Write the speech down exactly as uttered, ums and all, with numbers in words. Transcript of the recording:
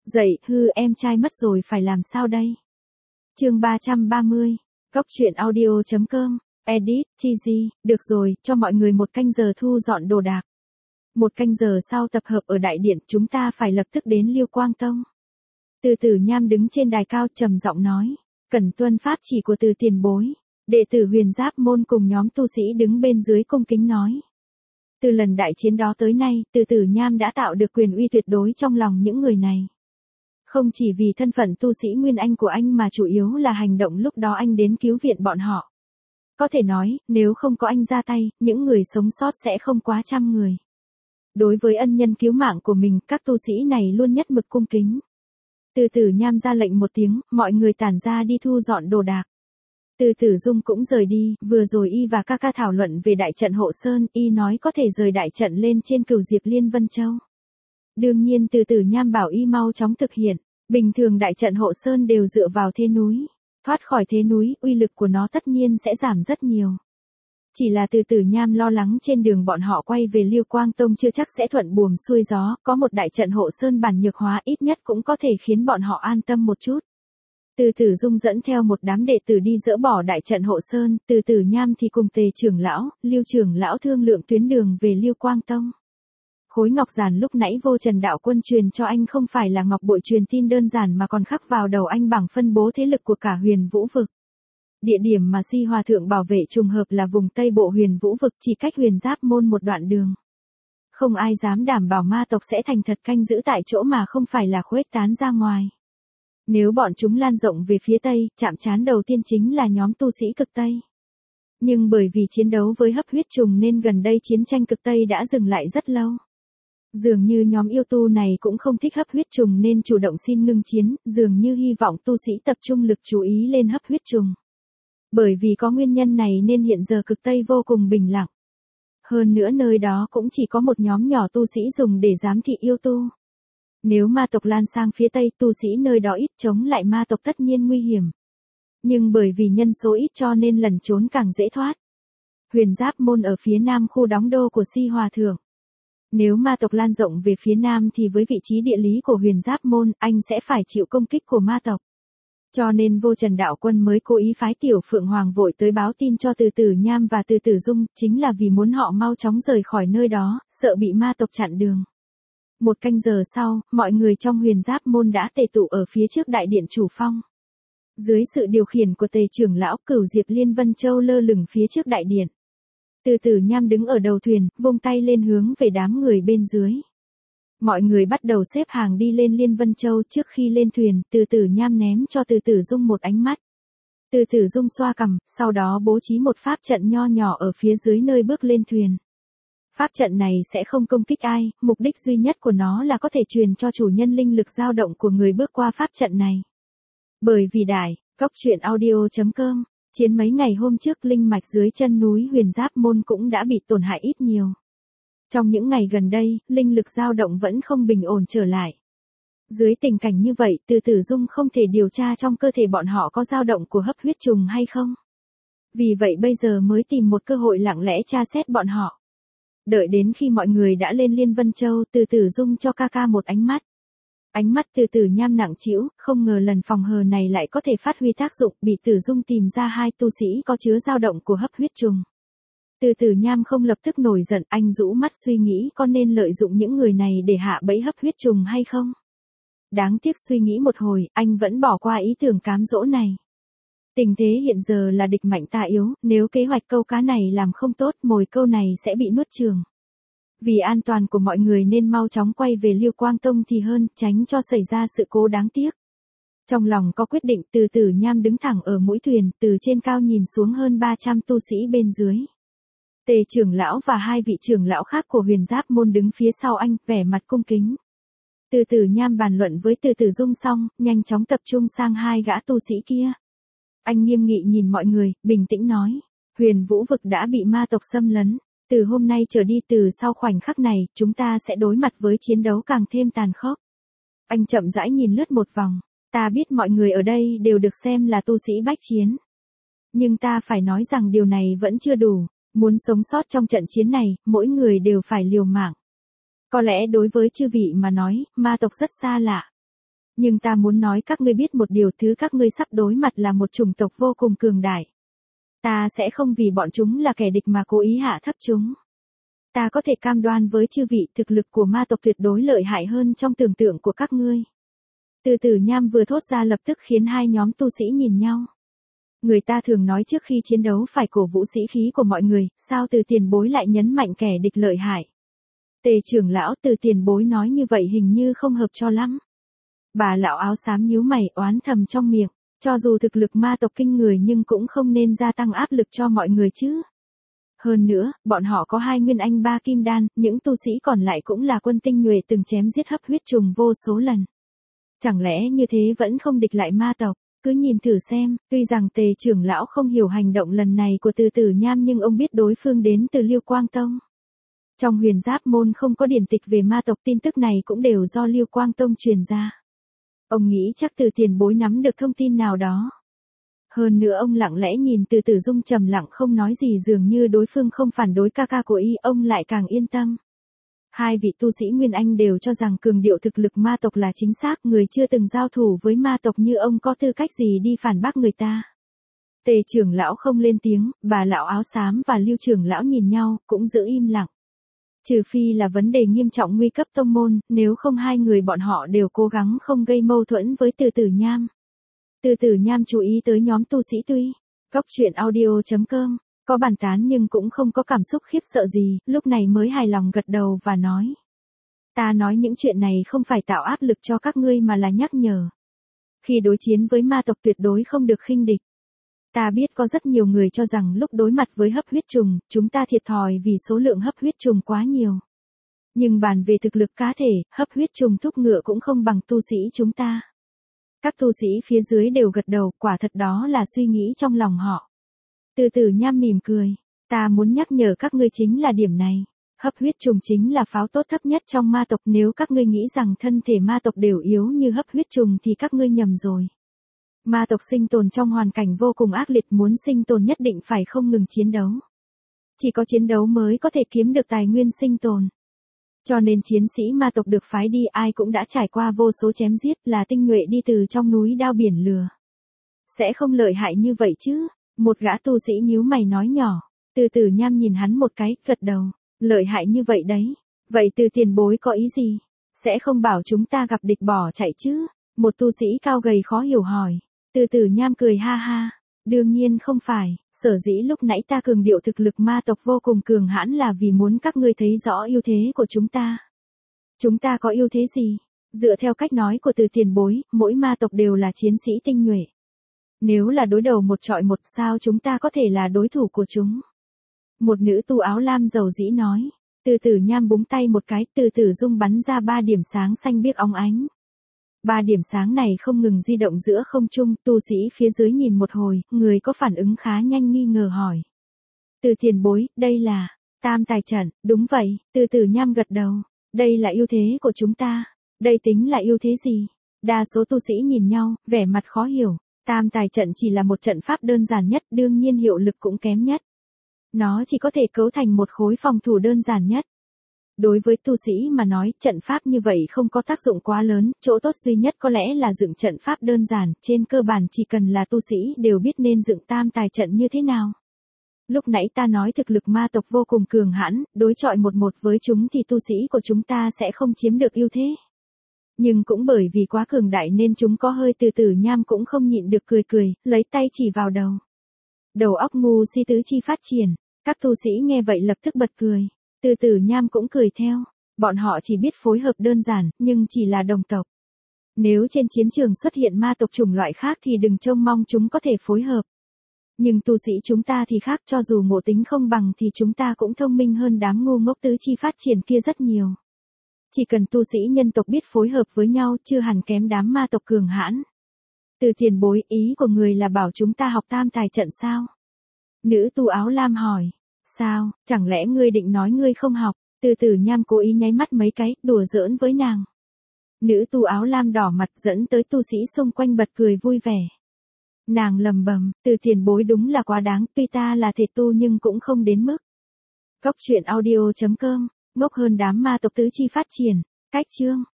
Dậy, hư em trai mất rồi phải làm sao đây? Chương ba trăm ba mươi, Góc truyện audio chấm com, edit, cheesy, được rồi, cho mọi người một canh giờ thu dọn đồ đạc. Một canh giờ sau tập hợp ở đại điện, chúng ta phải lập tức đến Liêu Quang Tông. Từ Tử Nham đứng trên đài cao trầm giọng nói, cần tuân pháp chỉ của Từ tiền bối. Đệ tử Huyền Giáp môn cùng nhóm tu sĩ đứng bên dưới cung kính nói. Từ lần đại chiến đó tới nay, Từ Tử Nham đã tạo được quyền uy tuyệt đối trong lòng những người này. Không chỉ vì thân phận tu sĩ Nguyên Anh của anh mà chủ yếu là hành động lúc đó anh đến cứu viện bọn họ. Có thể nói, nếu không có anh ra tay, những người sống sót sẽ không quá trăm người. Đối với ân nhân cứu mạng của mình, các tu sĩ này luôn nhất mực cung kính. Từ Tử Nham ra lệnh một tiếng, mọi người tản ra đi thu dọn đồ đạc. Từ Tử Dung cũng rời đi, vừa rồi y và ca ca thảo luận về đại trận Hộ Sơn, y nói có thể rời đại trận lên trên Cửu Diệp Liên Vân Châu. Đương nhiên Từ Tử Nham bảo y mau chóng thực hiện, bình thường đại trận Hộ Sơn đều dựa vào thế núi, thoát khỏi thế núi, uy lực của nó tất nhiên sẽ giảm rất nhiều. Chỉ là Từ Tử Nham lo lắng trên đường bọn họ quay về Liêu Quang Tông chưa chắc sẽ thuận buồm xuôi gió, có một đại trận Hộ Sơn bản nhược hóa ít nhất cũng có thể khiến bọn họ an tâm một chút. Từ Tử Dung dẫn theo một đám đệ tử đi dỡ bỏ đại trận Hộ Sơn, Từ Tử Nham thì cùng Tề trưởng lão, Liêu trưởng lão thương lượng tuyến đường về Liêu Quang Tông. Khối ngọc giản lúc nãy Vô Trần đạo quân truyền cho anh không phải là ngọc bội truyền tin đơn giản mà còn khắc vào đầu anh bằng phân bố thế lực của cả Huyền Vũ vực. Địa điểm mà Si Hòa thượng bảo vệ trùng hợp là vùng Tây Bộ Huyền Vũ vực, chỉ cách Huyền Giáp môn một đoạn đường. Không ai dám đảm bảo ma tộc sẽ thành thật canh giữ tại chỗ mà không phải là khuếch tán ra ngoài. Nếu bọn chúng lan rộng về phía Tây, chạm trán đầu tiên chính là nhóm tu sĩ cực Tây. Nhưng bởi vì chiến đấu với hấp huyết trùng nên gần đây chiến tranh cực Tây đã dừng lại rất lâu. Dường như nhóm yêu tu này cũng không thích hấp huyết trùng nên chủ động xin ngưng chiến, dường như hy vọng tu sĩ tập trung lực chú ý lên hấp huyết trùng. Bởi vì có nguyên nhân này nên hiện giờ cực Tây vô cùng bình lặng. Hơn nữa nơi đó cũng chỉ có một nhóm nhỏ tu sĩ dùng để giám thị yêu tu. Nếu ma tộc lan sang phía Tây, tu sĩ nơi đó ít, chống lại ma tộc tất nhiên nguy hiểm. Nhưng bởi vì nhân số ít cho nên lẩn trốn càng dễ thoát. Huyền Giáp môn ở phía Nam khu đóng đô của Si Hòa thượng. Nếu ma tộc lan rộng về phía Nam thì với vị trí địa lý của Huyền Giáp môn, anh sẽ phải chịu công kích của ma tộc. Cho nên Vô Trần đạo quân mới cố ý phái Tiểu Phượng Hoàng vội tới báo tin cho Từ Tử Nham và Từ Tử Dung, chính là vì muốn họ mau chóng rời khỏi nơi đó, sợ bị ma tộc chặn đường. Một canh giờ sau, mọi người trong Huyền Giáp môn đã tề tụ ở phía trước đại điện chủ phong. Dưới sự điều khiển của Tề trưởng lão, Cửu Diệp Liên Vân Châu lơ lửng phía trước đại điện. Từ Tử Nham đứng ở đầu thuyền, vung tay lên hướng về đám người bên dưới. Mọi người bắt đầu xếp hàng đi lên Liên Vân Châu. Trước khi lên thuyền, Từ Tử Nham ném cho Từ Tử Dung một ánh mắt. Từ Tử Dung xoa cằm, sau đó bố trí một pháp trận nho nhỏ ở phía dưới nơi bước lên thuyền. Pháp trận này sẽ không công kích ai, mục đích duy nhất của nó là có thể truyền cho chủ nhân linh lực dao động của người bước qua pháp trận này. Bởi vì đại, góc truyện audio chấm com, chiến mấy ngày hôm trước linh mạch dưới chân núi Huyền Giáp môn cũng đã bị tổn hại ít nhiều. Trong những ngày gần đây, linh lực dao động vẫn không bình ổn trở lại. Dưới tình cảnh như vậy, Từ Tử Dung không thể điều tra trong cơ thể bọn họ có dao động của hấp huyết trùng hay không. Vì vậy bây giờ mới tìm một cơ hội lặng lẽ tra xét bọn họ. Đợi đến khi mọi người đã lên Liên Vân Châu, Từ Tử Dung cho ca ca một ánh mắt. Ánh mắt Từ Tử Nham nặng trĩu, không ngờ lần phòng hờ này lại có thể phát huy tác dụng, bị Tử Dung tìm ra hai tu sĩ có chứa dao động của hấp huyết trùng. Từ Tử Nham không lập tức nổi giận, anh rũ mắt suy nghĩ có nên lợi dụng những người này để hạ bẫy hấp huyết trùng hay không. Đáng tiếc suy nghĩ một hồi, anh vẫn bỏ qua ý tưởng cám dỗ này. Tình thế hiện giờ là địch mạnh ta yếu, nếu kế hoạch câu cá này làm không tốt, mồi câu này sẽ bị nuốt chửng. Vì an toàn của mọi người nên mau chóng quay về Liêu Quang Tông thì hơn, tránh cho xảy ra sự cố đáng tiếc. Trong lòng có quyết định, Từ Tử Nham đứng thẳng ở mũi thuyền, từ trên cao nhìn xuống hơn ba trăm tu sĩ bên dưới. Tề trưởng lão và hai vị trưởng lão khác của Huyền Giáp môn đứng phía sau anh, vẻ mặt cung kính. Từ Tử Nham bàn luận với Từ Tử Dung xong, nhanh chóng tập trung sang hai gã tu sĩ kia. Anh nghiêm nghị nhìn mọi người, bình tĩnh nói, Huyền Vũ vực đã bị ma tộc xâm lấn. Từ hôm nay trở đi, từ sau khoảnh khắc này, chúng ta sẽ đối mặt với chiến đấu càng thêm tàn khốc. Anh chậm rãi nhìn lướt một vòng. Ta biết mọi người ở đây đều được xem là tu sĩ bách chiến. Nhưng ta phải nói rằng điều này vẫn chưa đủ. Muốn sống sót trong trận chiến này, mỗi người đều phải liều mạng. Có lẽ đối với chư vị mà nói, ma tộc rất xa lạ. Nhưng ta muốn nói các ngươi biết một điều, thứ các ngươi sắp đối mặt là một chủng tộc vô cùng cường đại. Ta sẽ không vì bọn chúng là kẻ địch mà cố ý hạ thấp chúng. Ta có thể cam đoan với chư vị thực lực của ma tộc tuyệt đối lợi hại hơn trong tưởng tượng của các ngươi. Từ Tử Nham vừa thốt ra lập tức khiến hai nhóm tu sĩ nhìn nhau. Người ta thường nói trước khi chiến đấu phải cổ vũ sĩ khí của mọi người, sao Từ tiền bối lại nhấn mạnh kẻ địch lợi hại. Tề trưởng lão, Từ tiền bối nói như vậy hình như không hợp cho lắm. Bà lão áo xám nhíu mày oán thầm trong miệng, cho dù thực lực ma tộc kinh người nhưng cũng không nên gia tăng áp lực cho mọi người chứ. Hơn nữa, bọn họ có hai nguyên anh ba kim đan, những tu sĩ còn lại cũng là quân tinh nhuệ từng chém giết hấp huyết trùng vô số lần. Chẳng lẽ như thế vẫn không địch lại ma tộc? Cứ nhìn thử xem, tuy rằng Tề trưởng lão không hiểu hành động lần này của Từ Tử Nham nhưng ông biết đối phương đến từ Lưu Quang Tông. Trong Huyền Giáp môn không có điển tịch về ma tộc, tin tức này cũng đều do Lưu Quang Tông truyền ra. Ông nghĩ chắc Từ tiền bối nắm được thông tin nào đó. Hơn nữa ông lặng lẽ nhìn Từ Tử Dung trầm lặng không nói gì, dường như đối phương không phản đối ca ca của y, ông lại càng yên tâm. Hai vị tu sĩ Nguyên Anh đều cho rằng cường điệu thực lực ma tộc là chính xác, người chưa từng giao thủ với ma tộc như ông có tư cách gì đi phản bác người ta. Tề trưởng lão không lên tiếng, bà lão áo xám và Lưu trưởng lão nhìn nhau, cũng giữ im lặng. Trừ phi là vấn đề nghiêm trọng nguy cấp tông môn, nếu không hai người bọn họ đều cố gắng không gây mâu thuẫn với Từ Tử Nham. Từ Tử Nham chú ý tới nhóm tu sĩ tuy. Góc truyện audio chấm com, có bàn tán nhưng cũng không có cảm xúc khiếp sợ gì, lúc này mới hài lòng gật đầu và nói. Ta nói những chuyện này không phải tạo áp lực cho các ngươi mà là nhắc nhở. Khi đối chiến với ma tộc tuyệt đối không được khinh địch. Ta biết có rất nhiều người cho rằng lúc đối mặt với hấp huyết trùng, chúng ta thiệt thòi vì số lượng hấp huyết trùng quá nhiều. Nhưng bàn về thực lực cá thể, hấp huyết trùng thúc ngựa cũng không bằng tu sĩ chúng ta. Các tu sĩ phía dưới đều gật đầu, quả thật đó là suy nghĩ trong lòng họ. Từ Tử Nham mỉm cười, ta muốn nhắc nhở các ngươi chính là điểm này. Hấp huyết trùng chính là pháo tốt thấp nhất trong ma tộc, nếu các ngươi nghĩ rằng thân thể ma tộc đều yếu như hấp huyết trùng thì các ngươi nhầm rồi. Ma tộc sinh tồn trong hoàn cảnh vô cùng ác liệt, muốn sinh tồn nhất định phải không ngừng chiến đấu. Chỉ có chiến đấu mới có thể kiếm được tài nguyên sinh tồn. Cho nên chiến sĩ ma tộc được phái đi ai cũng đã trải qua vô số chém giết, là tinh nhuệ đi từ trong núi đao biển lửa. Sẽ không lợi hại như vậy chứ? Một gã tu sĩ nhíu mày nói nhỏ. Từ Tử Nham nhìn hắn một cái, gật đầu. Lợi hại như vậy đấy. Vậy Từ tiền bối có ý gì? Sẽ không bảo chúng ta gặp địch bỏ chạy chứ? Một tu sĩ cao gầy khó hiểu hỏi. Từ Tử Nham cười ha ha. Đương nhiên không phải, sở dĩ lúc nãy ta cường điệu thực lực ma tộc vô cùng cường hãn là vì muốn các ngươi thấy rõ ưu thế của chúng ta. Chúng ta có ưu thế gì? Dựa theo cách nói của Từ tiền bối, mỗi ma tộc đều là chiến sĩ tinh nhuệ. Nếu là đối đầu một trọi một, sao chúng ta có thể là đối thủ của chúng? Một nữ tu áo lam dầu dĩ nói. Từ Tử Nham búng tay một cái, Từ Tử Dung bắn ra ba điểm sáng xanh biếc óng ánh. Ba điểm sáng này không ngừng di động giữa không trung, tu sĩ phía dưới nhìn một hồi, người có phản ứng khá nhanh nghi ngờ hỏi. Từ tiền bối, đây là tam tài trận, đúng vậy, Từ Tử Nham gật đầu, đây là ưu thế của chúng ta, đây tính là ưu thế gì? Đa số tu sĩ nhìn nhau, vẻ mặt khó hiểu, tam tài trận chỉ là một trận pháp đơn giản nhất, đương nhiên hiệu lực cũng kém nhất. Nó chỉ có thể cấu thành một khối phòng thủ đơn giản nhất. Đối với tu sĩ mà nói, trận pháp như vậy không có tác dụng quá lớn, chỗ tốt duy nhất có lẽ là dựng trận pháp đơn giản, trên cơ bản chỉ cần là tu sĩ đều biết nên dựng tam tài trận như thế nào. Lúc nãy ta nói thực lực ma tộc vô cùng cường hãn, đối chọi một một với chúng thì tu sĩ của chúng ta sẽ không chiếm được ưu thế. Nhưng cũng bởi vì quá cường đại nên chúng có hơi. Từ Tử Nham cũng không nhịn được cười cười, lấy tay chỉ vào đầu. Đầu óc ngu si tứ chi phát triển, các tu sĩ nghe vậy lập tức bật cười. Từ Tử Nham cũng cười theo, bọn họ chỉ biết phối hợp đơn giản, nhưng chỉ là đồng tộc. Nếu trên chiến trường xuất hiện ma tộc chủng loại khác thì đừng trông mong chúng có thể phối hợp. Nhưng tu sĩ chúng ta thì khác, cho dù ngộ tính không bằng thì chúng ta cũng thông minh hơn đám ngu ngốc tứ chi phát triển kia rất nhiều. Chỉ cần tu sĩ nhân tộc biết phối hợp với nhau chưa hẳn kém đám ma tộc cường hãn. Từ tiền bối, ý của người là bảo chúng ta học tam tài trận sao? Nữ tu áo lam hỏi. Sao, chẳng lẽ ngươi định nói ngươi không học? Từ Tử Nham cố ý nháy mắt mấy cái, đùa giỡn với nàng. Nữ tu áo lam đỏ mặt dẫn tới tu sĩ xung quanh bật cười vui vẻ. Nàng lầm bầm, Từ tiền bối đúng là quá đáng, tuy ta là thể tu nhưng cũng không đến mức. Góc truyện audio chấm com, ngốc hơn đám ma tộc tứ chi phát triển, cách chương.